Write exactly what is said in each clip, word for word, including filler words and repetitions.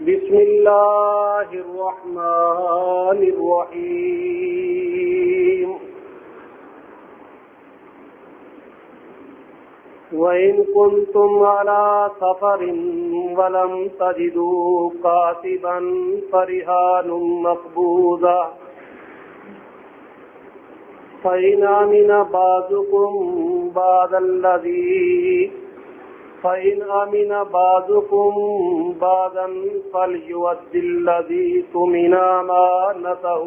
بسم اللہ الرحمن الرحیم وَإِن كُنتُمْ عَلَى سَفَرٍ وَلَمْ تَجِدُوا كَاتِبًا فَرِهَانٌ مَّقْبُوضَةٌ فَإِنْ أَمِنَ بَعْضُكُمْ بَعْضَ الَّذِي فَإِنْ أَمِنَ بَعْضُكُمْ بَعْضًا فَلْيُؤَدِّ الَّذِي اؤْتُمِنَ أَمَانَتَهُ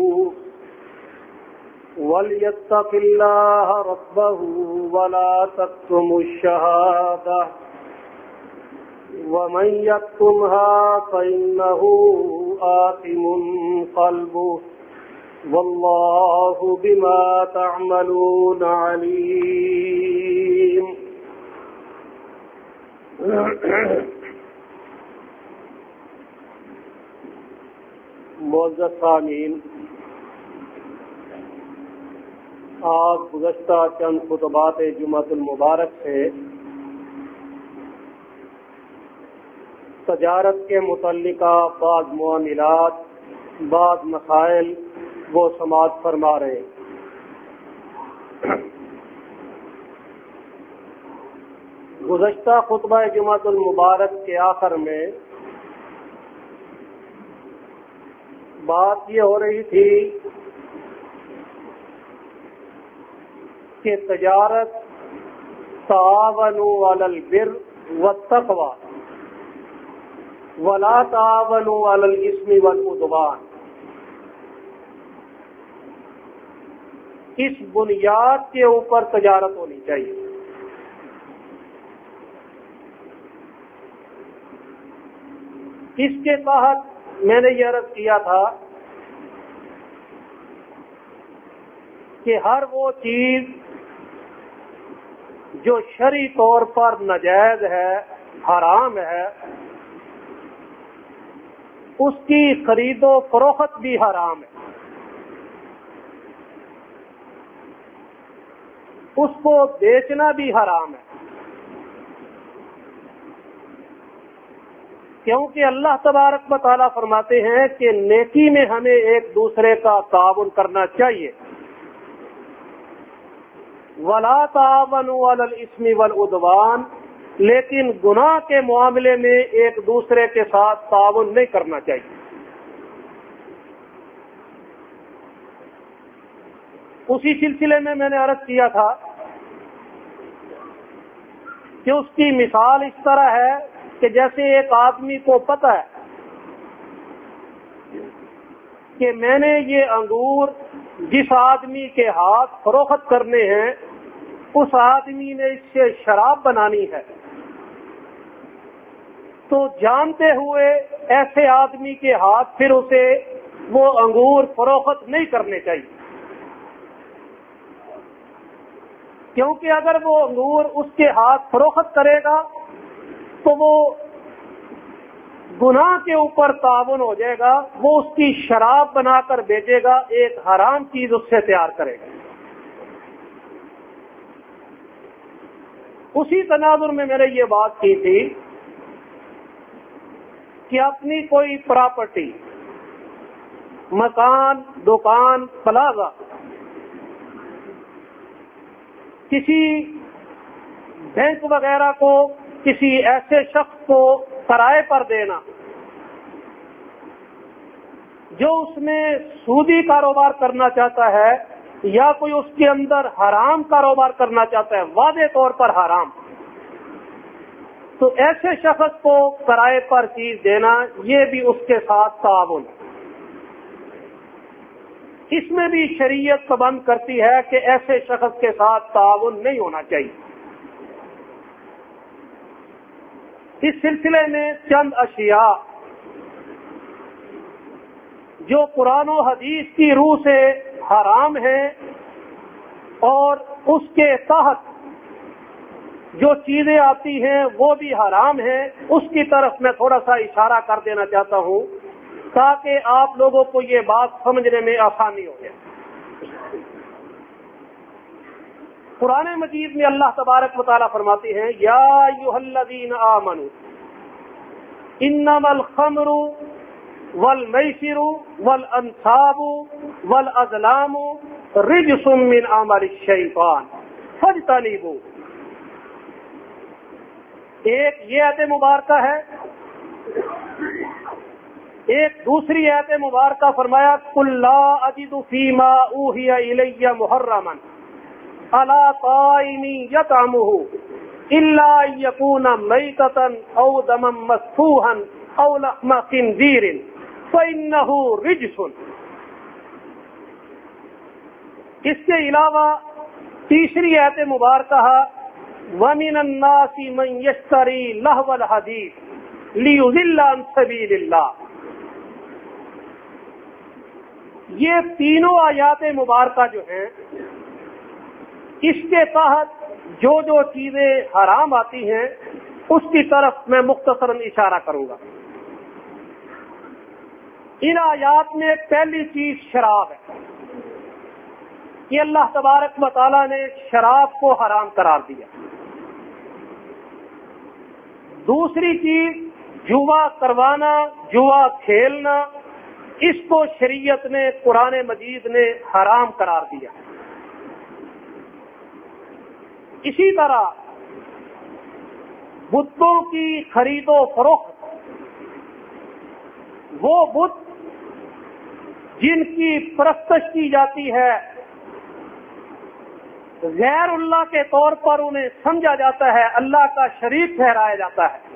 وَلْيَتَّقِ اللَّهَ رَبَّهُ وَلَا تَكْتُمُوا الشَّهَادَةَ وَمَنْ يَكْتُمْهَا فَإِنَّهُ آثِمٌ قَلْبُهُ وَاللَّهُ بِمَا تَعْمَلُونَ عَلِيمٌ۔ معزز سامعین، آج گزشتہ چند خطبات جمعۃ المبارک سے تجارت کے متعلقہ بعض معاملات، بعض مسائل وہ سماعت فرما رہے ہیں۔ گزشتہ خطبہ جمعۃ المبارک کے آخر میں بات یہ ہو رہی تھی کہ تجارت تعاونوا علی البر والتقوی ولا تعاونوا علی الاثم والعدوان، اس بنیاد کے اوپر تجارت ہونی چاہیے۔ اس کے تحت میں نے یہ عرض کیا تھا کہ ہر وہ چیز جو شرعی طور پر ناجائز ہے، حرام ہے، اس کی خرید و فروخت بھی حرام ہے، اس کو بیچنا بھی حرام ہے، کیونکہ اللہ تبارک و تعالیٰ فرماتے ہیں کہ نیکی میں ہمیں ایک دوسرے کا تعاون کرنا چاہیے۔ وَلَا تَعَاوَنُوا عَلَى الْإِثْمِ وَالْعُدْوَانِ، لیکن گناہ کے معاملے میں ایک دوسرے کے ساتھ تعاون نہیں کرنا چاہیے۔ اسی سلسلے میں میں نے عرض کیا تھا کہ اس کی مثال اس طرح ہے کہ جیسے ایک آدمی کو پتہ ہے کہ میں نے یہ انگور جس آدمی کے ہاتھ فروخت کرنے ہیں اس آدمی نے اس سے شراب بنانی ہے، تو جانتے ہوئے ایسے آدمی کے ہاتھ پھر اسے وہ انگور فروخت نہیں کرنے چاہیے، کیونکہ اگر وہ انگور اس کے ہاتھ فروخت کرے گا تو وہ گناہ کے اوپر تعاون ہو جائے گا، وہ اس کی شراب بنا کر بیچے گا، ایک حرام چیز اس سے تیار کرے گا۔ اسی تناظر میں میں نے یہ بات کی تھی کہ اپنی کوئی پراپرٹی، مکان، دکان، پلازا کسی بینک وغیرہ کو، کسی ایسے شخص کو کرائے پر دینا جو اس میں سودی کاروبار کرنا چاہتا ہے یا کوئی اس کے اندر حرام کاروبار کرنا چاہتا ہے، واضح طور پر حرام، تو ایسے شخص کو کرائے پر چیز دینا یہ بھی اس کے ساتھ تعاون ہے۔ اس میں بھی شریعت پابند کرتی ہے کہ ایسے شخص کے ساتھ تعاون نہیں ہونا چاہیے۔ اس سلسلے میں چند اشیاء جو قرآن و حدیث کی روح سے حرام ہیں اور اس کے تحت جو چیزیں آتی ہیں وہ بھی حرام ہیں، اس کی طرف میں تھوڑا سا اشارہ کر دینا چاہتا ہوں تاکہ آپ لوگوں کو یہ بات سمجھنے میں آسانی ہو جائے۔ قرآن مجید میں اللہ تبارک و تعالیٰ فرماتے ہیں یا ایھا الذین آمنوا انما الخمر والمیسر والانصاب والازلام رجس من عمل الشیطان فاجتنبوہ. ایک یہ آیت مبارکہ ہے. ایک دوسری آیت مبارکہ فرمایا قل لا اجد فیما اوحی الی محرما علی طاعم یطعمہ الا ان یکون میتۃ او دما مسفوحا او لحم خنزیر فانہ رجس. اس کے علاوہ تیسری آیت مبارکہ وَمِنَ النَّاسِ مَن يَشْتَرِي لَهْوَ الْحَدِيثِ لِيُضِلَّ عَن سَبِيلِ اللَّهِ. یہ تینوں آیات مبارکہ جو ہیں اس کے تحت جو جو چیزیں حرام آتی ہیں اس کی طرف میں مختصراً اشارہ کروں گا. ان آیات میں پہلی چیز شراب ہے کہ اللہ تبارک و تعالیٰ نے شراب کو حرام قرار دیا. دوسری چیز جوا کروانا، جوا کھیلنا، اس کو شریعت نے، قرآن مجید نے حرام قرار دیا. اسی طرح بتوں کی خرید و فروخت، وہ بت جن کی پرستش کی جاتی ہے، غیر اللہ کے طور پر انہیں سمجھا جاتا ہے، اللہ کا شریک ٹھہرایا جاتا ہے.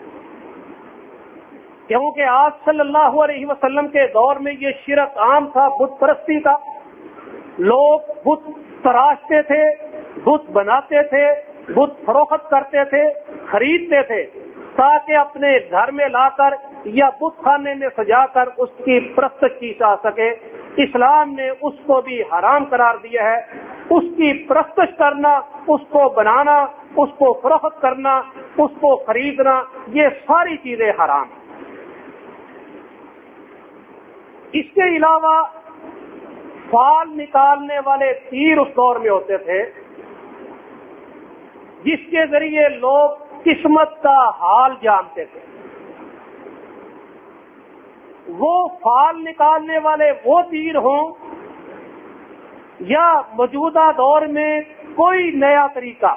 کیونکہ آج صلی اللہ علیہ وسلم کے دور میں یہ شرک عام تھا، بت پرستی کا. لوگ بت تراشتے تھے، بت بناتے تھے، بت فروخت کرتے تھے، خریدتے تھے تاکہ اپنے گھر میں لا کر یا بت خانے میں سجا کر اس کی پرستش کی جا سکے. اسلام نے اس کو بھی حرام قرار دیا ہے. اس کی پرستش کرنا، اس کو بنانا، اس کو فروخت کرنا، اس کو خریدنا، یہ ساری چیزیں حرام ہیں. اس کے علاوہ فال نکالنے والے تیر اس دور میں ہوتے تھے جس کے ذریعے لوگ قسمت کا حال جانتے تھے. وہ فال نکالنے والے وہ تیر ہوں یا موجودہ دور میں کوئی نیا طریقہ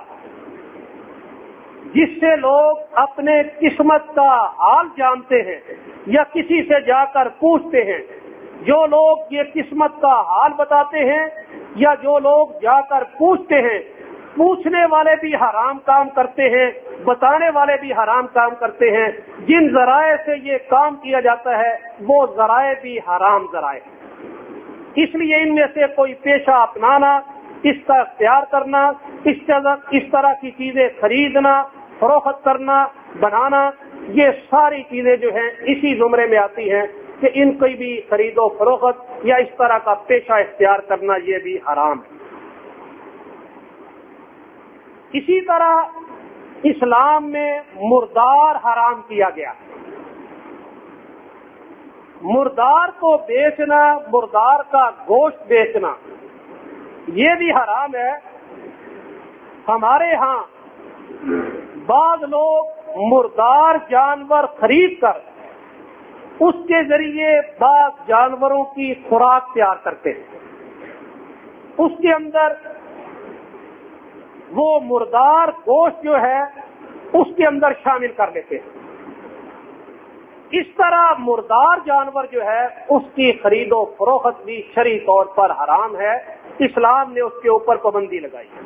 جس سے لوگ اپنے قسمت کا حال جانتے ہیں یا کسی سے جا کر پوچھتے ہیں. جو لوگ یہ قسمت کا حال بتاتے ہیں یا جو لوگ جا کر پوچھتے ہیں، پوچھنے والے بھی حرام کام کرتے ہیں، بتانے والے بھی حرام کام کرتے ہیں. جن ذرائع سے یہ کام کیا جاتا ہے وہ ذرائع بھی حرام ذرائع. اس لیے ان میں سے کوئی پیشہ اپنانا، اس کا اختیار کرنا، اس طرح اس طرح کی چیزیں خریدنا، فروخت کرنا، بنانا، یہ ساری چیزیں جو ہیں اسی زمرے میں آتی ہیں کہ ان کی بھی خرید و فروخت یا اس طرح کا پیشہ اختیار کرنا یہ بھی حرام ہے. اسی طرح اسلام میں مردار حرام کیا گیا. مردار کو بیچنا، مردار کا گوشت بیچنا یہ بھی حرام ہے. ہمارے ہاں بعض لوگ مردار جانور خرید کر اس کے ذریعے بعض جانوروں کی خوراک تیار کرتے ہیں. اس کے اندر وہ مردار گوشت جو ہے اس کے اندر شامل کر لیتے ہیں. اس طرح مردار جانور جو ہے اس کی خرید و فروخت بھی شرعی طور پر حرام ہے. اسلام نے اس کے اوپر پابندی لگائی ہے.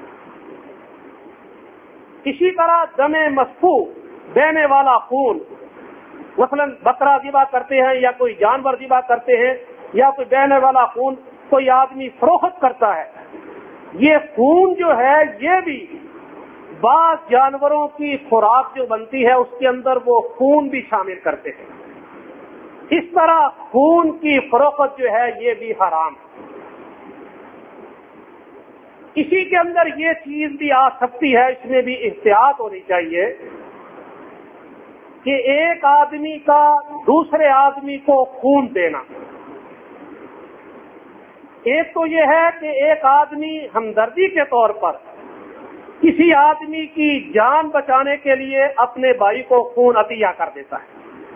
اسی طرح دم مسفوح، بہنے والا خون، مثلا بکرا ذبح کرتے ہیں یا کوئی جانور ذبح کرتے ہیں یا کوئی بہنے والا خون کوئی آدمی فروخت کرتا ہے، یہ خون جو ہے یہ بھی بعض جانوروں کی خوراک جو بنتی ہے اس کے اندر وہ خون بھی شامل کرتے ہیں. اس طرح خون کی فروخت جو ہے یہ بھی حرام ہے. اسی کے اندر یہ چیز بھی آ سکتی ہے، اس میں بھی احتیاط ہونی چاہیے کہ ایک آدمی کا دوسرے آدمی کو خون دینا. ایک تو یہ ہے کہ ایک آدمی ہمدردی کے طور پر کسی آدمی کی جان بچانے کے لیے اپنے بھائی کو خون عطیہ کر دیتا ہے.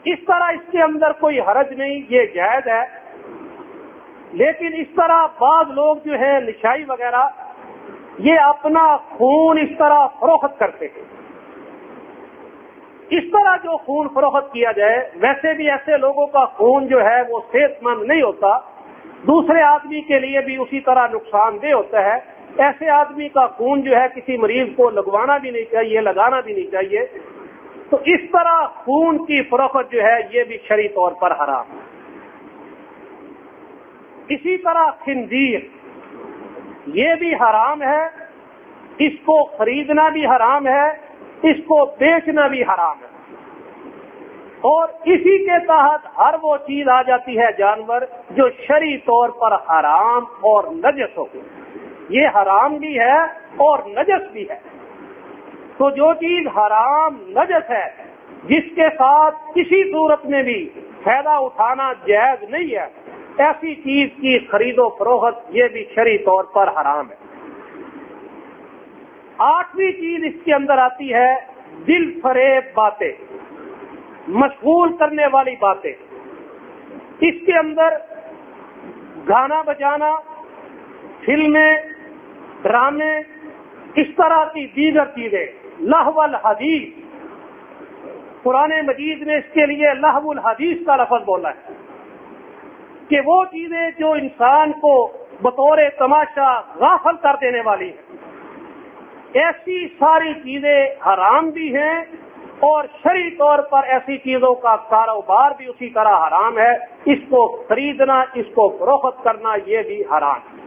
اس طرح اس کے اندر کوئی حرج نہیں، یہ جائز ہے. لیکن اس طرح بعض لوگ جو ہے نشائی وغیرہ یہ اپنا خون اس طرح فروخت کرتے ہیں. اس طرح جو خون فروخت کیا جائے، ویسے بھی ایسے لوگوں کا خون جو ہے وہ صحت مند نہیں ہوتا، دوسرے آدمی کے لیے بھی اسی طرح نقصان دہ ہوتا ہے. ایسے آدمی کا خون جو ہے کسی مریض کو لگوانا بھی نہیں چاہیے، لگانا بھی نہیں چاہیے. تو اس طرح خون کی فروخت جو ہے یہ بھی شرعی طور پر حرام ہے. اسی طرح خنزیر یہ بھی حرام ہے، اس کو خریدنا بھی حرام ہے، اس کو بیچنا بھی حرام ہے. اور اسی کے تحت ہر وہ چیز آ جاتی ہے جانور جو شرعی طور پر حرام اور نجس ہو، یہ حرام بھی ہے اور نجس بھی ہے. تو جو چیز حرام نجس ہے، جس کے ساتھ کسی صورت میں بھی فائدہ اٹھانا جائز نہیں ہے، ایسی چیز کی خرید و فروخت یہ بھی شرعی طور پر حرام ہے. آٹھویں چیز اس کے اندر آتی ہے دل فریب باتیں، مشغول کرنے والی باتیں. اس کے اندر گانا بجانا، فلمیں، ڈرامے، اس طرح کی دیگر چیزیں. لہو الحدیث، قرآن مجید نے اس کے لیے لہو الحدیث کا لفظ بولا ہے کہ وہ چیزیں جو انسان کو بطور تماشا غافل کر دینے والی ہیں، ایسی ساری چیزیں حرام بھی ہیں اور شرعی طور پر ایسی چیزوں کا کاروبار بھی اسی طرح حرام ہے. اس کو خریدنا، اس کو فروخت کرنا یہ بھی حرام ہے.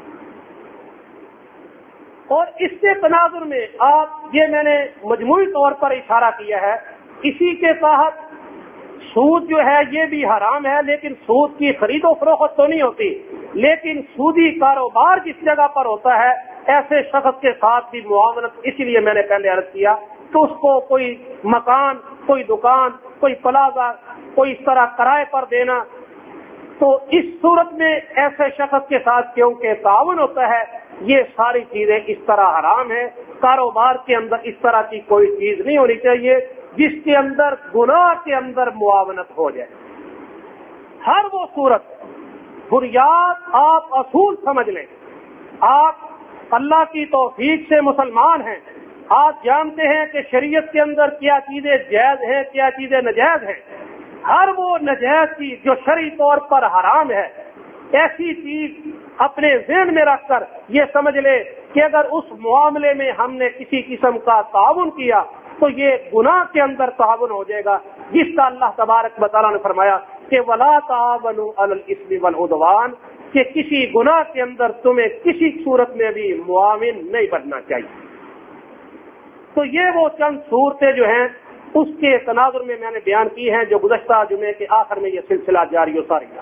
اور اس کے تناظر میں آپ یہ میں نے مجموعی طور پر اشارہ کیا ہے، اسی کے تحت سود جو ہے یہ بھی حرام ہے، لیکن سود کی خرید و فروخت تو نہیں ہوتی، لیکن سودی کاروبار جس جگہ پر ہوتا ہے ایسے شخص کے ساتھ بھی معاونت. اسی لیے میں نے پہلے عرض کیا تو اس کو کوئی مکان، کوئی دکان، کوئی پلازا، کوئی اس طرح کرائے پر دینا، تو اس صورت میں ایسے شخص کے ساتھ کیونکہ تعاون ہوتا ہے، یہ ساری چیزیں اس طرح حرام ہیں. کاروبار کے اندر اس طرح کی کوئی چیز نہیں ہونی چاہیے جس کے اندر گناہ کے اندر معاونت ہو جائے. ہر وہ صورت، بنیاد آپ اصول سمجھ لیں. آپ اللہ کی توفیق سے مسلمان ہیں، آپ جانتے ہیں کہ شریعت کے اندر کیا چیزیں جائز ہیں، کیا چیزیں ناجائز ہیں. ہر وہ ناجائز چیز جو شرعی طور پر حرام ہے، ایسی چیز اپنے ذہن میں رکھ کر یہ سمجھ لے کہ اگر اس معاملے میں ہم نے کسی قسم کا تعاون کیا تو یہ گناہ کے اندر تعاون ہو جائے گا، جس کا اللہ تبارک و تعالیٰ نے فرمایا کہ وَلَا تَعَاوَنُوا عَلَى الْإِثْمِ وَالْعُدْوَانِ، کہ کسی گناہ کے اندر تمہیں کسی صورت میں بھی معاون نہیں بننا چاہیے. تو یہ وہ چند صورتیں جو ہیں اس کے تناظر میں میں نے بیان کی ہیں، جو گزشتہ جمعے کے آخر میں یہ سلسلہ جاری و ساری تھا.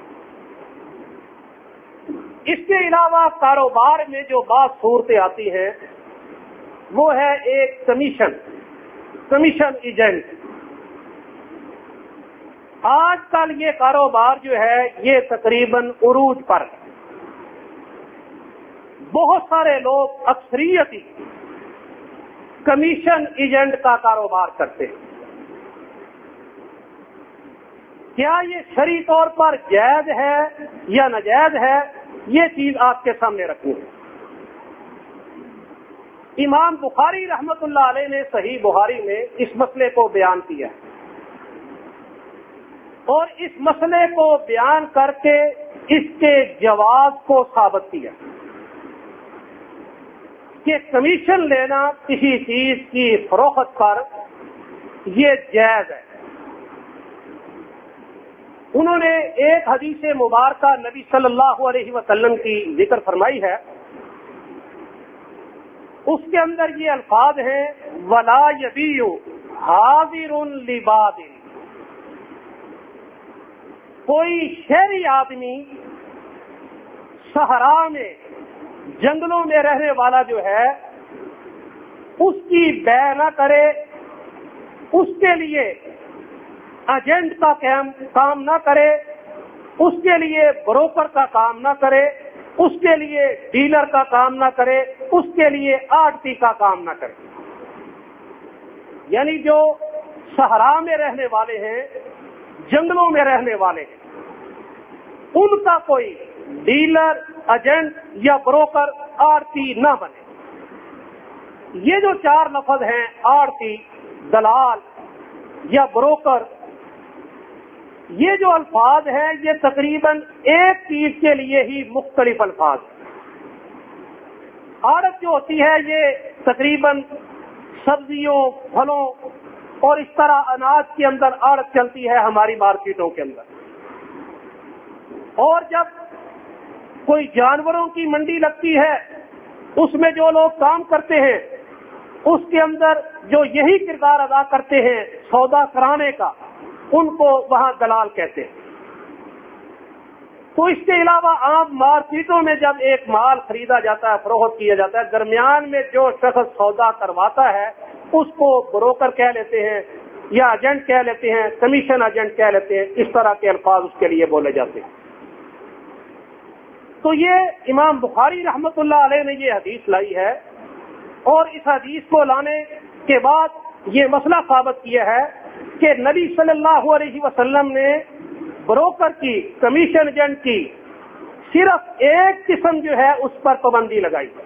اس کے علاوہ کاروبار میں جو بعض صورتیں آتی ہیں وہ ہے ایک کمیشن کمیشن ایجنٹ. آج کل یہ کاروبار جو ہے یہ تقریباً عروج پر، بہت سارے لوگ اکثریت کمیشن ایجنٹ کا کاروبار کرتے ہیں. کیا یہ شرعی طور پر جائز ہے یا ناجائز ہے، یہ چیز آپ کے سامنے رکھنی ہے. امام بخاری رحمت اللہ علیہ نے صحیح بخاری میں اس مسئلے کو بیان کیا اور اس مسئلے کو بیان کر کے اس کے جواز کو ثابت کیا کہ کمیشن لینا کسی چیز کی فروخت پر یہ جائز ہے. انہوں نے ایک حدیث مبارکہ نبی صلی اللہ علیہ وسلم کی ذکر فرمائی ہے، اس کے اندر یہ الفاظ ہیں وَلَا يَبِيعُ حَاضِرٌ لِبَادٍ. کوئی شہری آدمی صحرا میں، جنگلوں میں رہنے والا جو ہے، اس کی بیع نہ کرے، اس کے لیے ایجنٹ کا کام نہ کرے، اس کے لیے بروکر کا کام نہ کرے، اس کے لیے ڈیلر کا کام نہ کرے، اس کے لیے آڑتی کا کام نہ کرے. یعنی جو صحرا میں رہنے والے ہیں، جنگلوں میں رہنے والے ہیں، ان کا کوئی ڈیلر، ایجنٹ یا بروکر، آڑتی نہ بنے۔ یہ جو چار لفظ ہیں، آڑتی، دلال یا بروکر، یہ جو الفاظ ہیں یہ تقریباً ایک چیز کے لیے ہی مختلف الفاظ ہیں۔ آڑت جو ہوتی ہے یہ تقریباً سبزیوں، پھلوں اور اس طرح اناج کے اندر آڑت چلتی ہے ہماری مارکیٹوں کے اندر۔ اور جب کوئی جانوروں کی منڈی لگتی ہے، اس میں جو لوگ کام کرتے ہیں اس کے اندر جو یہی کردار ادا کرتے ہیں سودا کرانے کا، ان کو وہاں دلال کہتے ہیں۔ تو اس کے علاوہ عام مارکیٹوں میں جب ایک مال خریدا جاتا ہے، فروخت کیا جاتا ہے، درمیان میں جو شخص سودا کرواتا ہے اس کو بروکر کہہ لیتے ہیں یا ایجنٹ کہہ لیتے ہیں، کمیشن ایجنٹ کہہ لیتے ہیں، اس طرح کے الفاظ اس کے لیے بولے جاتے ہیں۔ تو یہ امام بخاری رحمت اللہ علیہ نے یہ حدیث لائی ہے، اور اس حدیث کو لانے کے بعد یہ مسئلہ ثابت کیا ہے کہ نبی صلی اللہ علیہ وسلم نے بروکر کی، کمیشن ایجنٹ کی صرف ایک قسم جو ہے اس پر پابندی لگائی ہے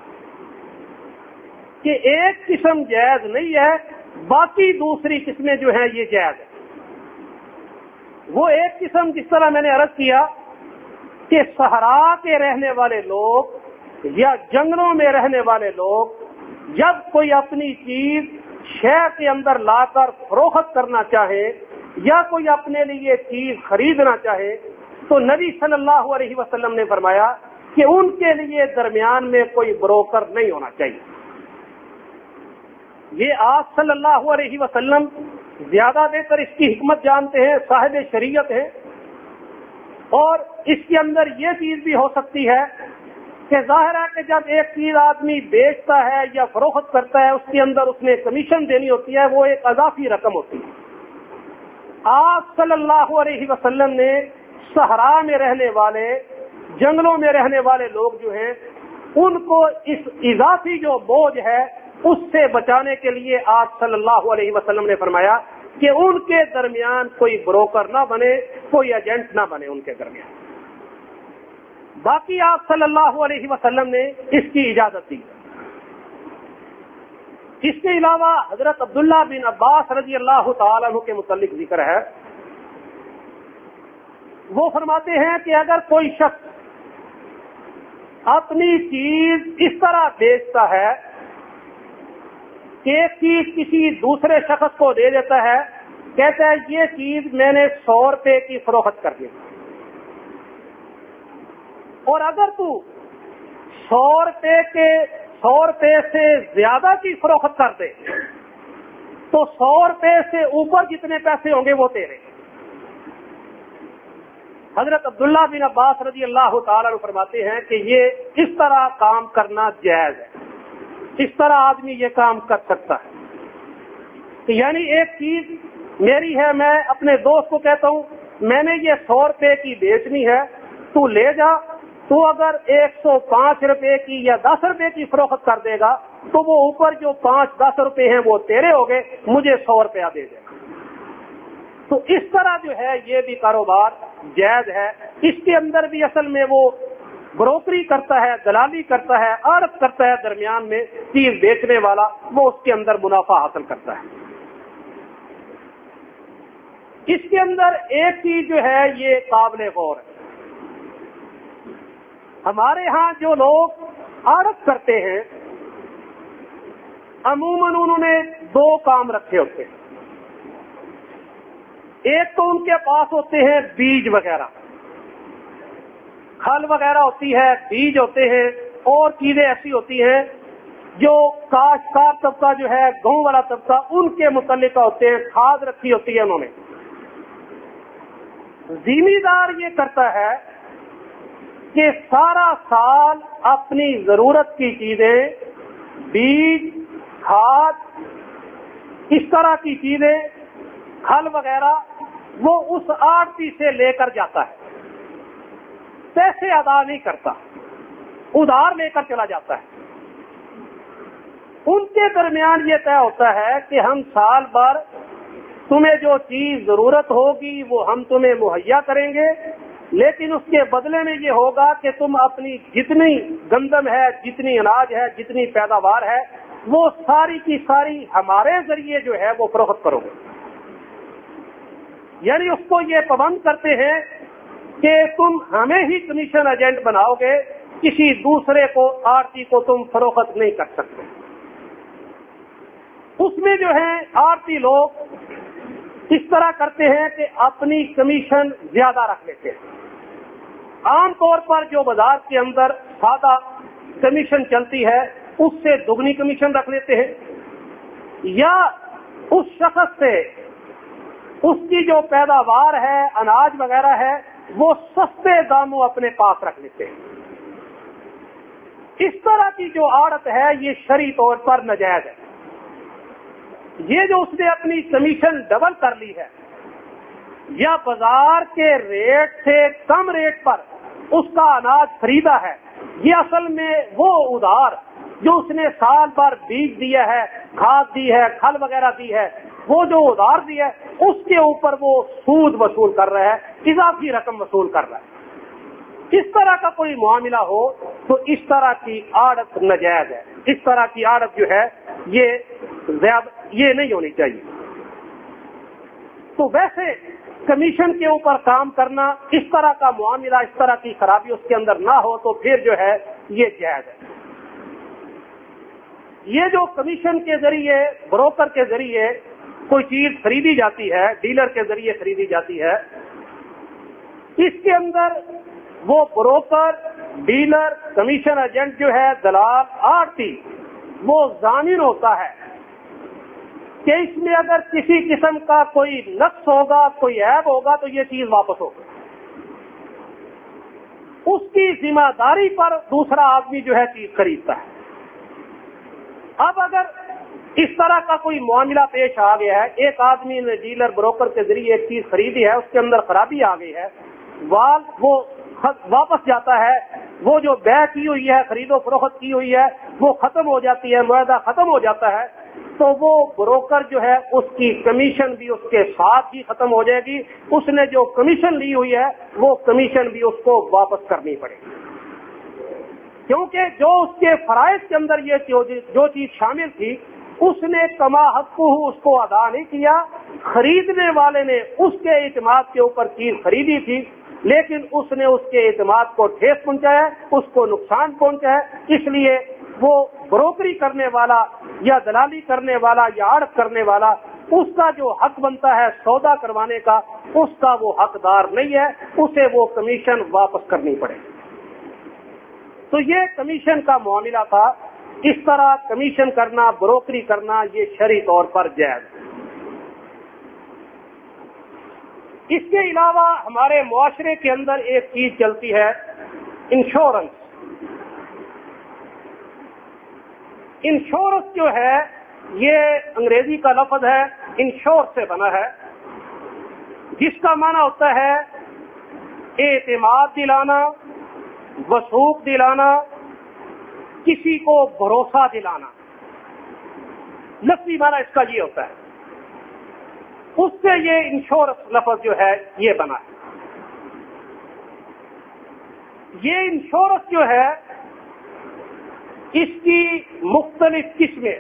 کہ ایک قسم جائز نہیں ہے، باقی دوسری قسمیں جو ہیں یہ جائز ہے۔ وہ ایک قسم جس طرح میں نے عرض کیا کہ صحرا کے رہنے والے لوگ یا جنگلوں میں رہنے والے لوگ جب کوئی اپنی چیز شہر کے اندر لا کر فروخت کرنا چاہے یا کوئی اپنے لیے چیز خریدنا چاہے تو نبی صلی اللہ علیہ وسلم نے فرمایا کہ ان کے لیے درمیان میں کوئی بروکر نہیں ہونا چاہیے۔ یہ آپ صلی اللہ علیہ وسلم زیادہ بہتر اس کی حکمت جانتے ہیں، صاحب شریعت ہیں، اور اس کے اندر یہ چیز بھی ہو سکتی ہے کہ ظاہر ہے کہ جب ایک چیز آدمی بیچتا ہے یا فروخت کرتا ہے اس کے اندر اس نے کمیشن دینی ہوتی ہے، وہ ایک اضافی رقم ہوتی ہے۔ آپ صلی اللہ علیہ وسلم نے صحرا میں رہنے والے، جنگلوں میں رہنے والے لوگ جو ہیں ان کو اس اضافی جو بوجھ ہے اس سے بچانے کے لیے آپ صلی اللہ علیہ وسلم نے فرمایا کہ ان کے درمیان کوئی بروکر نہ بنے، کوئی ایجنٹ نہ بنے ان کے درمیان۔ باقی آپ صلی اللہ علیہ وسلم نے اس کی اجازت دی۔ اس کے علاوہ حضرت عبداللہ بن عباس رضی اللہ تعالیٰ عنہ کے متعلق ذکر ہے، وہ فرماتے ہیں کہ اگر کوئی شخص اپنی چیز اس طرح بیچتا ہے کہ ایک چیز کسی دوسرے شخص کو دے دیتا ہے، کہتا ہے یہ چیز میں نے سو روپے کی فروخت کر دی، اور اگر تو سو روپے کے سو روپے سے زیادہ کی فروخت کر دے تو سو روپے سے اوپر جتنے پیسے ہوں گے وہ تیرے۔ حضرت عبداللہ بن عباس رضی اللہ تعالیٰ عنہ فرماتے ہیں کہ یہ اس طرح کام کرنا جائز ہے، اس طرح آدمی یہ کام کر سکتا ہے کہ یعنی ایک چیز میری ہے، میں اپنے دوست کو کہتا ہوں میں نے یہ سو روپے کی بیچنی ہے، تو لے جا، تو اگر ایک سو پانچ روپے کی یا دس روپے کی فروخت کر دے گا تو وہ اوپر جو پانچ دس روپے ہیں وہ تیرے ہو گئے، مجھے سو روپیہ دے دے گا۔ تو اس طرح جو ہے یہ بھی کاروبار جائز ہے۔ اس کے اندر بھی اصل میں وہ بروکری کرتا ہے، دلالی کرتا ہے، عرض کرتا ہے، درمیان میں چیز بیچنے والا وہ اس کے اندر منافع حاصل کرتا ہے۔ اس کے اندر ایک چیز جو ہے یہ قابل غور ہے، ہمارے ہاں جو لوگ عرض کرتے ہیں عموماً انہوں نے دو کام رکھے ہوتے ہیں۔ ایک تو ان کے پاس ہوتے ہیں بیج وغیرہ، کھل وغیرہ ہوتی ہے، بیج ہوتے ہیں، اور چیزیں ایسی ہوتی ہیں جو کاشتکار طبقہ جو ہے، گاؤں والا طبقہ، ان کے متعلقہ ہوتے ہیں، کھاد رکھی ہوتی ہے انہوں نے۔ ذمہ یہ کرتا ہے کہ سارا سال اپنی ضرورت کی چیزیں، بیج، کھاد، اس طرح کی چیزیں، کھل وغیرہ، وہ اس آڑتی سے لے کر جاتا ہے، پیسے ادا نہیں کرتا، ادھار لے کر چلا جاتا ہے۔ ان کے درمیان یہ طے ہوتا ہے کہ ہم سال بھر تمہیں جو چیز ضرورت ہوگی وہ ہم تمہیں مہیا کریں گے، لیکن اس کے بدلے میں یہ ہوگا کہ تم اپنی جتنی گندم ہے، جتنی اناج ہے، جتنی پیداوار ہے، وہ ساری کی ساری ہمارے ذریعے جو ہے وہ فروخت کرو گے۔ یعنی اس کو یہ پابند کرتے ہیں کہ تم ہمیں ہی کمیشن ایجنٹ بناؤ گے، کسی دوسرے کو آڑتی کو تم فروخت نہیں کر سکتے۔ اس میں جو ہے آڑتی لوگ اس طرح کرتے ہیں کہ اپنی کمیشن زیادہ رکھ لیتے ہیں۔ عام طور پر جو بازار کے اندر سادہ کمیشن چلتی ہے اس سے دگنی کمیشن رکھ لیتے ہیں، یا اس شخص سے اس کی جو پیداوار ہے، اناج وغیرہ ہے، وہ سستے داموں اپنے پاس رکھ لیتے ہیں۔ اس طرح کی جو آڑت ہے یہ شرعی طور پر ناجائز ہے۔ یہ جو اس نے اپنی کمیشن ڈبل کر لی ہے یا بازار کے ریٹ سے کم ریٹ پر اس کا اناج خریدا ہے، یہ اصل میں وہ ادھار جو اس نے سال بھر بیج دیا ہے، کھاد دی ہے، کھل وغیرہ دی ہے، وہ جو ادھار دی ہے اس کے اوپر وہ سود وصول کر رہا ہے، اضافی رقم وصول کر رہا ہے۔ اس طرح کا کوئی معاملہ ہو تو اس طرح کی آڑت ناجائز ہے۔ اس طرح کی آڑت جو ہے یہ زیادہ یہ نہیں ہونی چاہیے۔ تو ویسے کمیشن کے اوپر کام کرنا، اس طرح کا معاملہ، اس طرح کی خرابی اس کے اندر نہ ہو تو پھر جو ہے یہ جائز ہے۔ یہ جو کمیشن کے ذریعے، بروکر کے ذریعے کوئی چیز خریدی جاتی ہے، ڈیلر کے ذریعے خریدی جاتی ہے، اس کے اندر وہ بروکر، ڈیلر، کمیشن ایجنٹ جو ہے، دلال، آڑتی، وہ ضامن ہوتا ہے کہ اس میں اگر کسی قسم کا کوئی نقص ہوگا، کوئی عیب ہوگا تو یہ چیز واپس ہوگی۔ اس کی ذمہ داری پر دوسرا آدمی جو ہے چیز خریدتا ہے۔ اب اگر اس طرح کا کوئی معاملہ پیش آ گیا ہے، ایک آدمی نے ڈیلر بروکر کے ذریعے ایک چیز خریدی ہے، اس کے اندر خرابی آ گئی ہے، وال وہ واپس جاتا ہے، وہ جو بیع کی ہوئی ہے، خرید و فروخت کی ہوئی ہے، وہ ختم ہو جاتی ہے، معاہدہ ختم ہو جاتا ہے، تو وہ بروکر جو ہے اس کی کمیشن بھی اس کے ساتھ ہی ختم ہو جائے گی۔ اس نے جو کمیشن لی ہوئی ہے وہ کمیشن بھی اس کو واپس کرنی پڑے گی، کیونکہ جو اس کے فرائض کے اندر یہ جو چیز شامل تھی اس نے کما حقہ اس کو ادا نہیں کیا۔ خریدنے والے نے اس کے اعتماد کے اوپر چیز خریدی تھی، لیکن اس نے اس کے اعتماد کو ٹھیس پہنچایا، اس کو نقصان پہنچایا، اس لیے وہ بروکری کرنے والا یا دلالی کرنے والا یا آڑت کرنے والا، اس کا جو حق بنتا ہے سودا کروانے کا، اس کا وہ حقدار نہیں ہے، اسے وہ کمیشن واپس کرنی پڑے۔ تو یہ کمیشن کا معاملہ تھا۔ اس طرح کمیشن کرنا، بروکری کرنا یہ شرعی طور پر جائز ہے۔ اس کے علاوہ ہمارے معاشرے کے اندر ایک چیز چلتی ہے، انشورنس۔ انشورنس جو ہے یہ انگریزی کا لفظ ہے، انشور سے بنا ہے، جس کا معنی ہوتا ہے اعتماد دلانا، وثوق دلانا، کسی کو بھروسہ دلانا۔ لفظی معنی اس کا یہ ہوتا ہے، اس سے یہ انشورنس لفظ جو ہے یہ بنا ہے۔ یہ انشورنس جو ہے اس کی مختلف قسمیں،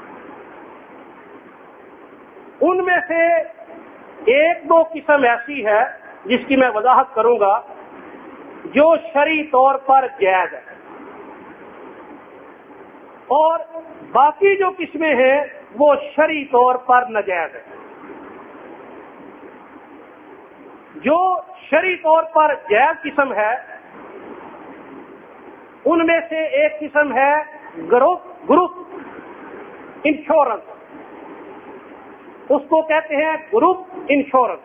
ان میں سے ایک دو قسم ایسی ہے جس کی میں وضاحت کروں گا جو شرعی طور پر جائز ہے، اور باقی جو قسمیں ہیں وہ شرعی طور پر ناجائز ہے۔ جو شرعی طور پر جائز قسم ہے ان میں سے ایک قسم ہے گروپ گروپ انشورنس، اس کو کہتے ہیں گروپ انشورنس۔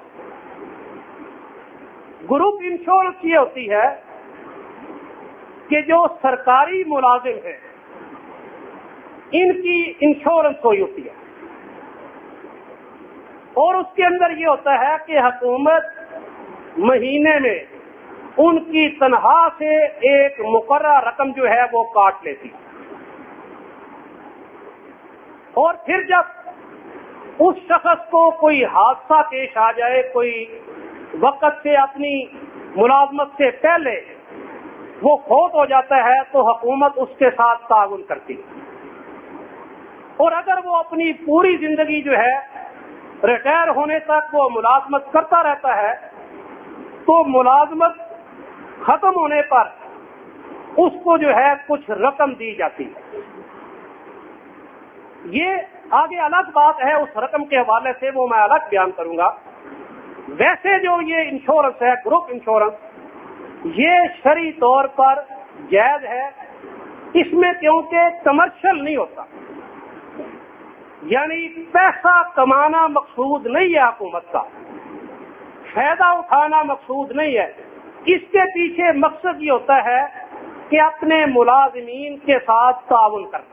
گروپ انشورنس یہ ہوتی ہے کہ جو سرکاری ملازم ہیں ان کی انشورنس ہوئی ہوتی ہے، اور اس کے اندر یہ ہوتا ہے کہ حکومت مہینے میں ان کی تنخواہ سے ایک مقررہ رقم جو ہے وہ کاٹ لیتی، اور پھر جب اس شخص کو کوئی حادثہ پیش آ جائے، کوئی وقت سے اپنی ملازمت سے پہلے وہ فوت ہو جاتا ہے، تو حکومت اس کے ساتھ تعاون کرتی ہے۔ اور اگر وہ اپنی پوری زندگی جو ہے ریٹائر ہونے تک وہ ملازمت کرتا رہتا ہے، تو ملازمت ختم ہونے پر اس کو جو ہے کچھ رقم دی جاتی ہے۔ یہ آگے الگ بات ہے، اس رقم کے حوالے سے وہ میں الگ بیان کروں گا۔ ویسے جو یہ انشورنس ہے، گروپ انشورنس، یہ شرعی طور پر جائز ہے، اس میں کیونکہ کمرشل نہیں ہوتا، یعنی پیسہ کمانا مقصود نہیں ہے، حکومت کا فائدہ اٹھانا مقصود نہیں ہے۔ اس کے پیچھے مقصد یہ ہوتا ہے کہ اپنے ملازمین کے ساتھ تعاون کرنا۔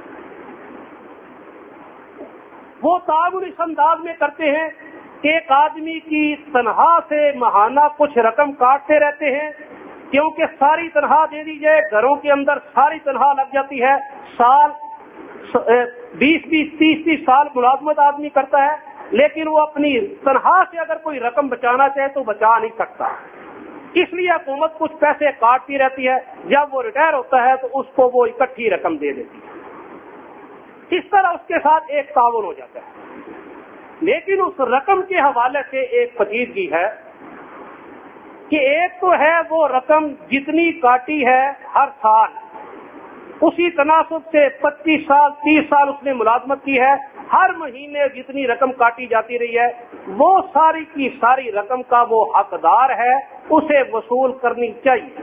وہ تعاون اس انداز میں کرتے ہیں کہ ایک آدمی کی تنخواہ سے ماہانہ کچھ رقم کاٹتے رہتے ہیں، کیونکہ ساری تنخواہ دے دی جائے، گھروں کے اندر ساری تنخواہ لگ جاتی ہے، سال بیس بیس تیس تیس سال ملازمت آدمی کرتا ہے، لیکن وہ اپنی تنخواہ سے اگر کوئی رقم بچانا چاہے تو بچا نہیں سکتا، اس لیے حکومت کچھ پیسے کاٹتی رہتی ہے، جب وہ ریٹائر ہوتا ہے تو اس کو وہ اکٹھی رقم دے دیتی ہے، اس طرح اس کے ساتھ ایک تعاون ہو جاتا ہے۔ لیکن اس رقم کے حوالے سے ایک پیچیدگی ہے کہ ایک تو ہے وہ رقم جتنی کاٹی ہے ہر سال، اسی تناسب سے پچیس سال تیس سال اس نے ملازمت کی ہے، ہر مہینے جتنی رقم کاٹی جاتی رہی ہے، وہ ساری کی ساری رقم کا وہ حقدار ہے، اسے وصول کرنی چاہیے۔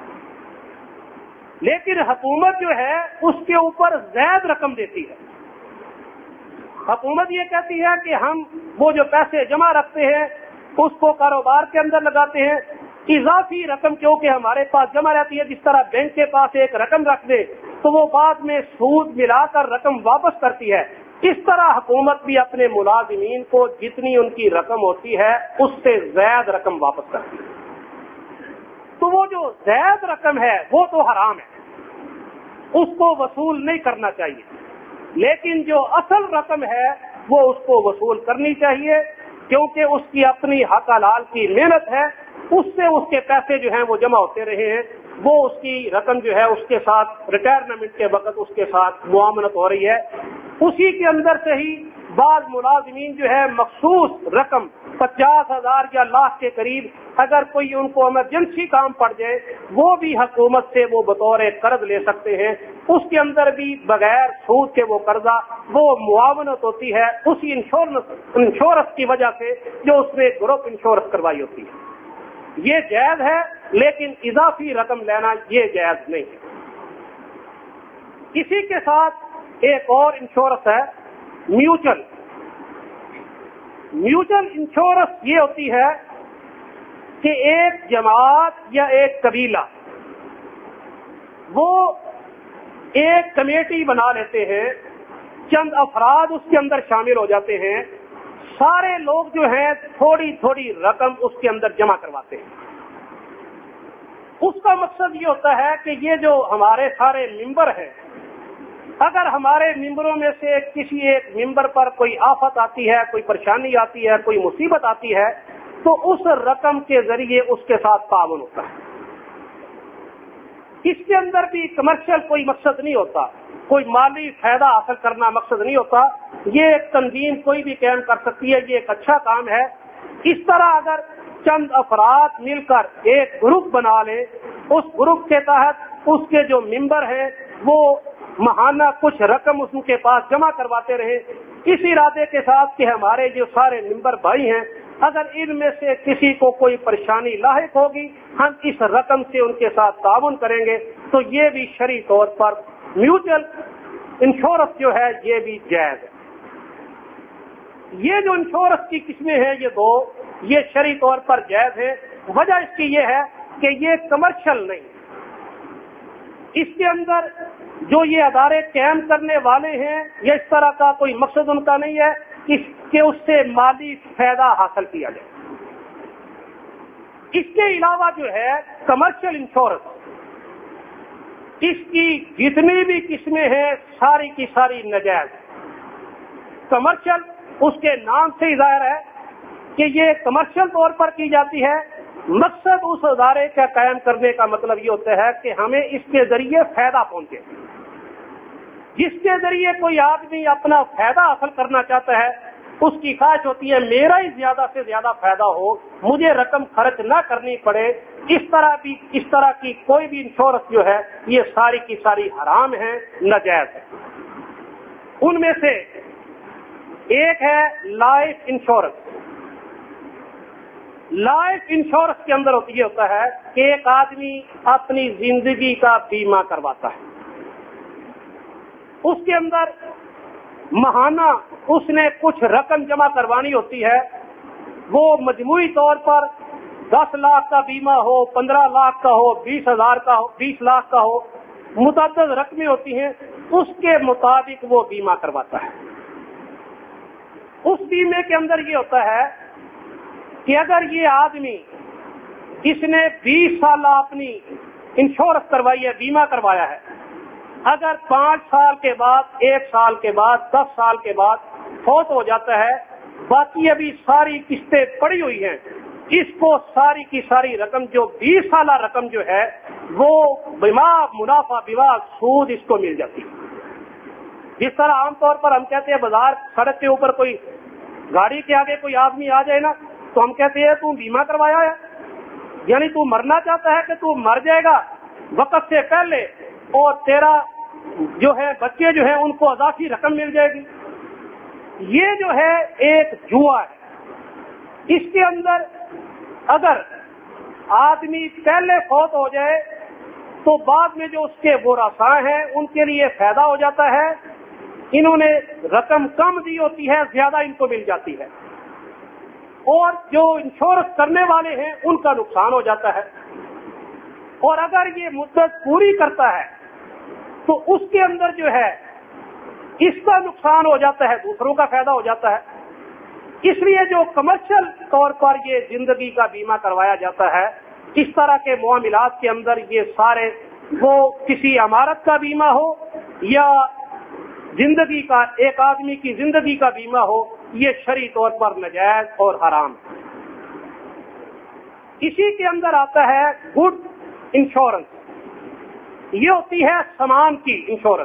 لیکن حکومت جو ہے اس کے اوپر زائد رقم دیتی ہے۔ حکومت یہ کہتی ہے کہ ہم وہ جو پیسے جمع رکھتے ہیں اس کو کاروبار کے اندر لگاتے ہیں، اضافی رقم کیونکہ ہمارے پاس جمع رہتی ہے، جس طرح بینک کے پاس ایک رقم رکھ دے تو وہ بعد میں سود ملا کر رقم واپس کرتی ہے، اس طرح حکومت بھی اپنے ملازمین کو جتنی ان کی رقم ہوتی ہے اس سے زائد رقم واپس کرتی ہے۔ تو وہ جو زائد رقم ہے وہ تو حرام ہے، اس کو وصول نہیں کرنا چاہیے، لیکن جو اصل رقم ہے وہ اس کو وصول کرنی چاہیے، کیونکہ اس کی اپنی حق حلال کی محنت ہے، اس سے اس کے پیسے جو ہیں وہ جمع ہوتے رہے ہیں، وہ اس کی رقم جو ہے اس کے ساتھ ریٹائرمنٹ کے وقت اس کے ساتھ معاملت ہو رہی ہے، اسی کے اندر سے ہی بعض ملازمین جو ہے مخصوص رقم پچاس ہزار یا لاکھ کے قریب اگر کوئی ان کو ایمرجنسی کام پڑ جائے وہ بھی حکومت سے وہ بطور قرض لے سکتے ہیں، اس کے اندر بھی بغیر سود کے وہ قرضہ وہ معاونت ہوتی ہے اسی انشورنس انشورنس کی وجہ سے جو اس نے گروپ انشورنس کروائی ہوتی ہے۔ یہ جائز ہے، لیکن اضافی رقم لینا یہ جائز نہیں ہے۔ اسی کے ساتھ ایک اور انشورنس ہے میوچل۔ میوچل انشورنس یہ ہوتی ہے کہ ایک جماعت یا ایک قبیلہ وہ ایک کمیٹی بنا لیتے ہیں، چند افراد اس کے اندر شامل ہو جاتے ہیں، سارے لوگ جو ہیں تھوڑی تھوڑی رقم اس کے اندر جمع کرواتے ہیں۔ اس کا مقصد یہ ہوتا ہے کہ یہ جو ہمارے سارے ممبر ہیں، اگر ہمارے ممبروں میں سے کسی ایک ممبر پر کوئی آفت آتی ہے، کوئی پریشانی آتی ہے، کوئی مصیبت آتی ہے، تو اس رقم کے ذریعے اس کے ساتھ تعاون ہوتا ہے۔ اس کے اندر بھی کمرشل کوئی مقصد نہیں ہوتا، کوئی مالی فائدہ حاصل کرنا مقصد نہیں ہوتا، یہ ایک تنظیم کوئی بھی قائم کر سکتی ہے، یہ ایک اچھا کام ہے۔ اس طرح اگر چند افراد مل کر ایک گروپ بنا لیں، اس گروپ کے تحت اس کے جو ممبر ہیں وہ ماہانہ کچھ رقم اس کے پاس جمع کرواتے رہے، اس ارادے کے ساتھ کہ ہمارے جو سارے ممبر بھائی ہیں اگر ان میں سے کسی کو کوئی پریشانی لاحق ہوگی ہم اس رقم سے ان کے ساتھ تعاون کریں گے، تو یہ بھی شرعی طور پر میوچل انشورنس جو ہے یہ بھی جائز ہے۔ یہ جو انشورنس کی قسمیں ہیں یہ دو، یہ شرعی طور پر جائز ہے۔ وجہ اس کی یہ ہے کہ یہ کمرشل نہیں، اس کے اندر جو یہ ادارے قائم کرنے والے ہیں یا اس طرح کا کوئی مقصد ان کا نہیں ہے کہ اس سے مالی فائدہ حاصل کیا جائے۔ اس کے علاوہ جو ہے کمرشل انشورنس، اس کی جتنی بھی قسمیں ہیں ساری کی ساری ناجائز۔ کمرشل اس کے نام سے ہی ظاہر ہے کہ یہ کمرشل طور پر کی جاتی ہے. مقصد اس ادارے کا قائم کرنے کا مطلب یہ ہوتا ہے کہ ہمیں اس کے ذریعے فائدہ پہنچے. جس کے ذریعے کوئی آدمی اپنا فائدہ حاصل کرنا چاہتا ہے اس کی خواہش ہوتی ہے میرا ہی زیادہ سے زیادہ فائدہ ہو, مجھے رقم خرچ نہ کرنی پڑے. اس طرح بھی اس طرح کی کوئی بھی انشورنس جو ہے یہ ساری کی ساری حرام ہے, ناجائز ہے. ان میں سے ایک ہے لائف انشورنس. لائف انشورنس کے اندر یہ ہوتا ہے کہ ایک آدمی اپنی زندگی کا بیمہ کرواتا ہے. اس کے اندر ماہانہ اس نے کچھ رقم جمع کروانی ہوتی ہے. وہ مجموعی طور پر دس لاکھ کا بیمہ ہو, پندرہ لاکھ کا ہو, بیس ہزار کا ہو, بیس لاکھ کا ہو, متعدد رقمیں ہوتی ہیں. اس کے مطابق وہ بیمہ کرواتا ہے. اس بیمے کے اندر یہ ہوتا ہے کہ اگر یہ آدمی اس نے بیس سال اپنی انشورنس کروائی ہے, بیمہ کروایا ہے, اگر پانچ سال کے بعد, ایک سال کے بعد, دس سال کے بعد فوت ہو جاتا ہے, باقی ابھی ساری قسطیں پڑی ہوئی ہیں, اس کو ساری کی ساری رقم جو بیس سالہ رقم جو ہے وہ بما منافع بما سود اس کو مل جاتی ہے. جس طرح عام طور پر ہم کہتے ہیں بازار سڑک کے اوپر کوئی گاڑی کے آگے کوئی آدمی آ جائے نا تو ہم کہتے ہیں تو بیمہ کروایا ہے, یعنی تو مرنا چاہتا ہے کہ تو مر جائے گا وقت سے پہلے اور تیرا جو ہے بچے جو ہیں ان کو اضافی رقم مل جائے گی. یہ جو ہے ایک جوا ہے. اس کے اندر اگر آدمی پہلے فوت ہو جائے تو بعد میں جو اس کے ورثاء ہیں ان کے لیے فائدہ ہو جاتا ہے. انہوں نے رقم کم دی ہوتی ہے, زیادہ ان کو مل جاتی ہے, اور جو انشورنس کرنے والے ہیں ان کا نقصان ہو جاتا ہے. اور اگر یہ مدت پوری کرتا ہے تو اس کے اندر جو ہے اس کا نقصان ہو جاتا ہے, دوسروں کا فائدہ ہو جاتا ہے. اس لیے جو کمرشل طور پر یہ زندگی کا بیمہ کروایا جاتا ہے, اس طرح کے معاملات کے اندر یہ سارے, وہ کسی عمارت کا بیمہ ہو یا زندگی کا, ایک آدمی کی زندگی کا بیمہ ہو, یہ شرعی طور پر ناجائز اور حرام. اسی کے اندر آتا ہے گڈ انشورنس. یہ ہوتی ہے سامان کی انشورنس.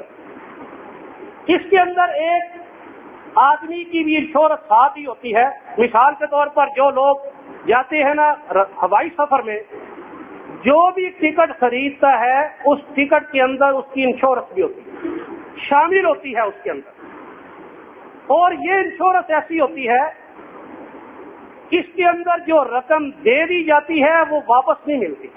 اس کے اندر ایک آدمی کی بھی انشورنس ساتھ ہی ہوتی ہے. مثال کے طور پر جو لوگ جاتے ہیں نا ہوائی سفر میں, جو بھی ٹکٹ خریدتا ہے اس ٹکٹ کے اندر اس کی انشورنس بھی ہوتی ہے, شامل ہوتی ہے اس کے اندر. اور یہ انشورنس ایسی ہوتی ہے اس کے اندر جو رقم دے دی جاتی ہے وہ واپس نہیں ملتی.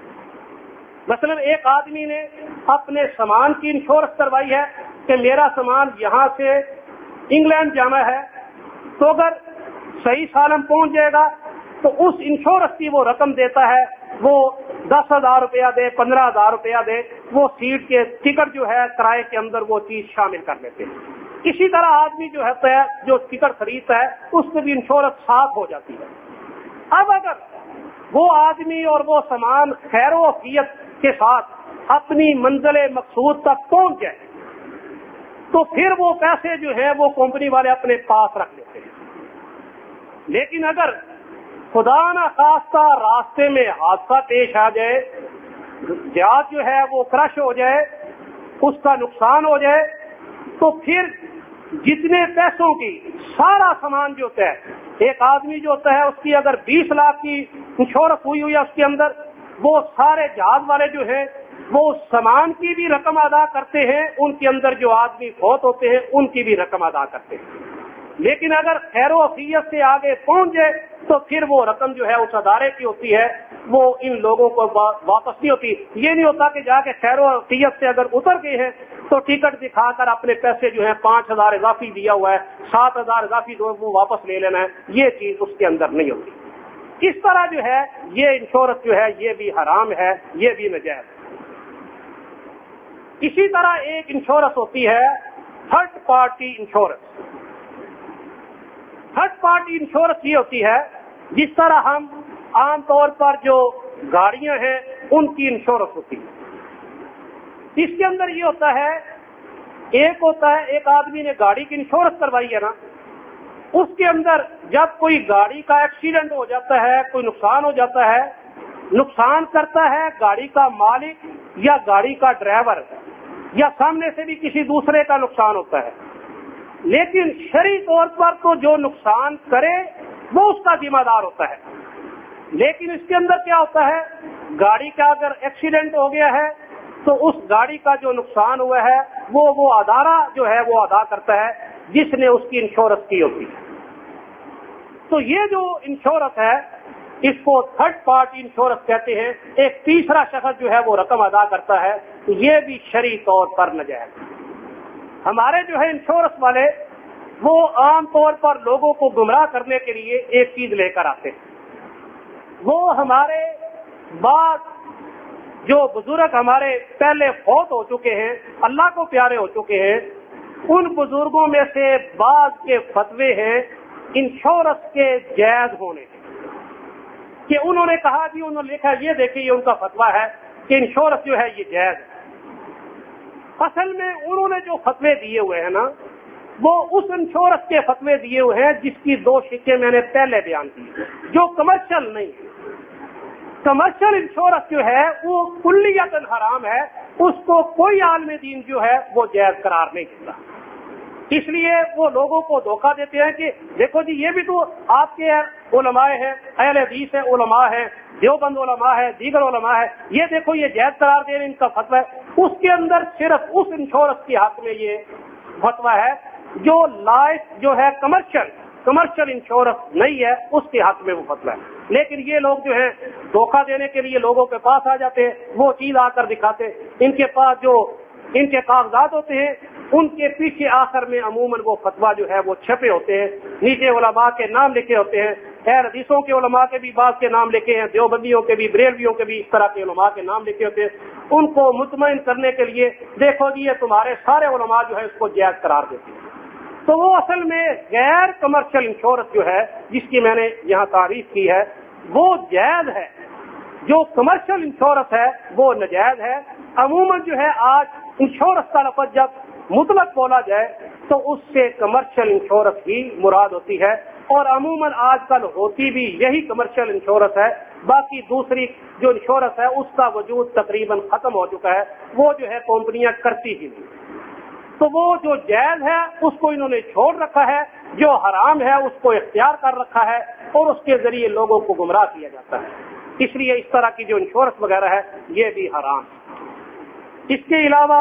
مثلا ایک آدمی نے اپنے سامان کی انشورنس کروائی ہے کہ میرا سامان یہاں سے انگلینڈ جانا ہے, تو اگر صحیح سالم پہنچ جائے گا تو اس انشورنس کی وہ رقم دیتا ہے, وہ دس ہزار روپیہ دے, پندرہ ہزار روپیہ دے, وہ سیٹ کے ٹکٹ جو ہے کرائے کے اندر وہ چیز شامل کر لیتے ہیں. اسی طرح آدمی جو ہے جو ٹکٹ خریدتا ہے اس میں بھی انشورنس ساتھ ہو جاتی ہے. اب اگر وہ آدمی اور وہ سامان خیر و عافیت کے ساتھ اپنی منزل مقصود تک پہنچ جائے تو پھر وہ پیسے جو ہیں وہ کمپنی والے اپنے پاس رکھ لیتے ہیں. لیکن اگر خدا نہ خواستہ راستے میں حادثہ پیش آ جائے, جہاز جو ہے وہ کرش ہو جائے, اس کا نقصان ہو جائے, تو پھر جتنے پیسوں کی سارا سامان جو ہوتا ہے, ایک آدمی جو ہوتا ہے اس کی اگر بیس لاکھ کی انشورنس ہوئی ہوئی ہے اس کے اندر, وہ سارے جہاز والے جو ہیں وہ سامان کی بھی رقم ادا کرتے ہیں, ان کے اندر جو آدمی فوت ہوتے ہیں ان کی بھی رقم ادا کرتے ہیں. لیکن اگر خیر و عافیت سے آگے پہنچ جائے تو پھر وہ رقم جو ہے اس ادارے کی ہوتی ہے, وہ ان لوگوں کو واپس نہیں ہوتی. یہ نہیں ہوتا کہ جا کے خیر و عافیت سے اگر اتر گئے ہیں تو ٹکٹ دکھا کر اپنے پیسے جو ہے پانچ ہزار اضافی دیا ہوا ہے, سات ہزار اضافی دو وہ واپس لے لینا ہے, یہ چیز اس کے اندر نہیں ہوتی. اس طرح جو ہے یہ انشورنس جو ہے یہ بھی حرام ہے, یہ بھی ناجائز. اسی طرح ایک انشورنس ہوتی ہے third party insurance. Third party insurance یہ ہوتی ہے جس طرح ہم عام طور پر جو گاڑیاں ہیں ان کی انشورنس ہوتی ہے. اس کے اندر یہ ہوتا ہے, ایک ہوتا ہے ایک آدمی نے گاڑی کی انشورنس کروائی ہے نا, اس کے اندر جب کوئی گاڑی کا ایکسیڈنٹ ہو جاتا ہے، کوئی نقصان ہو جاتا ہے، نقصان کرتا ہے گاڑی کا مالک یا گاڑی کا ڈرائیور یا سامنے سے بھی کسی دوسرے کا نقصان ہوتا ہے، لیکن شرعی طور پر تو جو نقصان کرے وہ اس کا ذمہ دار ہوتا ہے. لیکن اس کے اندر کیا ہوتا ہے، گاڑی کا اگر ایکسیڈنٹ ہو گیا ہے تو اس گاڑی کا جو نقصان ہوا ہے وہ وہ ادارہ جو ہے وہ ادا کرتا ہے جس نے اس کی انشورنس کی ہوتی ہے. تو یہ جو انشورنس ہے اس کو تھرڈ پارٹی انشورنس کہتے ہیں. ایک تیسرا شخص جو ہے وہ رقم ادا کرتا ہے، یہ بھی شرعی طور پر ناجائز. ہمارے جو ہے انشورنس والے وہ عام طور پر لوگوں کو گمراہ کرنے کے لیے ایک چیز لے کر آتے ہیں. وہ ہمارے بعض جو بزرگ ہمارے پہلے فوت ہو چکے ہیں، اللہ کو پیارے ہو چکے ہیں، ان بزرگوں میں سے بعض کے فتوے ہیں انشورنس کے جائز ہونے کہ انہوں نے کہا جی، انہوں نے لکھا یہ دیکھیں یہ ان کا فتویٰ ہے کہ انشورنس جو ہے یہ جائز ہے. اصل میں انہوں نے جو فتوے دیے ہوئے ہیں نا وہ اس انشورنس کے فتوے دیے ہوئے ہیں جس کی دو شکیں میں نے پہلے بیان کی، جو کمرشل نہیں ہے. کمرشل انشورنس جو ہے وہ کلیتاً حرام ہے، اس کو کوئی عالم دین جو ہے وہ جائز قرار نہیں دیتا. اس لیے وہ لوگوں کو دھوکہ دیتے ہیں کہ دیکھو جی یہ بھی تو آپ کے علماء ہیں، اہل حدیث ہے، علماء ہیں، دیوبند علماء ہے، دیگر علماء ہے، یہ دیکھو یہ جائز قرار دے رہے ہیں، ان کا فتویٰ ہے. اس کے اندر صرف اس انشورنس کے حق میں یہ فتویٰ ہے جو لائف جو ہے کمرشل کمرشل انشورنس نہیں ہے، اس کے حق میں وہ فتویٰ ہے. لیکن یہ لوگ جو ہے دھوکہ دینے کے لیے لوگوں کے پاس آ جاتے ہیں، وہ چیز آ کر دکھاتے، ان کے پاس جو ان کے کاغذات ہوتے ہیں ان کے پیچھے آخر میں عموماً وہ فتویٰ جو ہے وہ چھپے ہوتے ہیں، نیچے علماء کے نام لکھے ہوتے ہیں. خیر حدیثوں کے علماء کے بھی بعض کے نام لکھے ہیں، دیوبندیوں کے بھی، بریلویوں کے بھی، اس طرح کے علماء کے نام لکھے ہوتے ہیں. ان کو مطمئن کرنے کے لیے دیکھو جی یہ تمہارے سارے علماء جو ہے اس کو جائز قرار دیتے ہیں. تو وہ اصل میں غیر کمرشل انشورنس جو ہے جس کی میں نے یہاں تعریف کی ہے وہ جائز ہے. جو کمرشل انشورنس ہے وہ ناجائز ہے. عموماً جو ہے آج انشورنس کا لفظ جب مطلق بولا جائے تو اس سے کمرشل انشورنس ہی مراد ہوتی ہے، اور عموماً آج کل ہوتی بھی یہی کمرشل انشورنس ہے. باقی دوسری جو انشورنس ہے اس کا وجود تقریباً ختم ہو چکا ہے، وہ جو ہے کمپنیاں کرتی ہی نہیں. تو وہ جو جائز ہے اس کو انہوں نے چھوڑ رکھا ہے، جو حرام ہے اس کو اختیار کر رکھا ہے، اور اس کے ذریعے لوگوں کو گمراہ کیا جاتا ہے. اس لیے اس طرح کی جو انشورنس وغیرہ ہے یہ بھی حرام ہے. اس کے علاوہ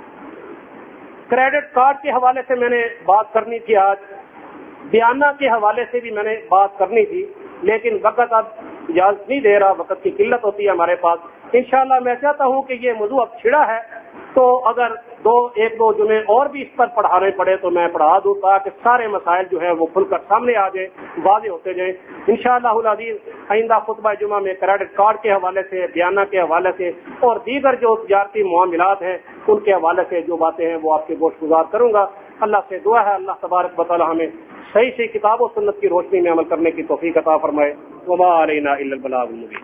کریڈٹ کارڈ کے حوالے سے میں نے بات کرنی تھی، آج بیانہ کے حوالے سے بھی میں نے بات کرنی تھی، لیکن وقت اب اجازت نہیں دے رہا، وقت کی قلت ہوتی ہے ہمارے پاس. انشاءاللہ میں چاہتا ہوں کہ یہ موضوع اب چھڑا ہے تو اگر دو ایک دو جمعے اور بھی اس پر پڑھانے پڑے تو میں پڑھا دوں تاکہ سارے مسائل جو ہے وہ کھل کر سامنے آ جائیں، واضح ہوتے جائیں. انشاءاللہ العزیز آئندہ خطبہ جمعہ میں کریڈٹ کارڈ کے حوالے سے، بیانہ کے حوالے سے اور دیگر جو تجارتی معاملات ہیں ان کے حوالے سے جو باتیں ہیں وہ آپ کے گوش گزار کروں گا. اللہ سے دعا ہے اللہ تبارک و تعالی ہمیں صحیح سے کتاب و سنت کی روشنی میں عمل کرنے کی توفیق عطا فرمائے. وما علینا الا البلاغ المبین.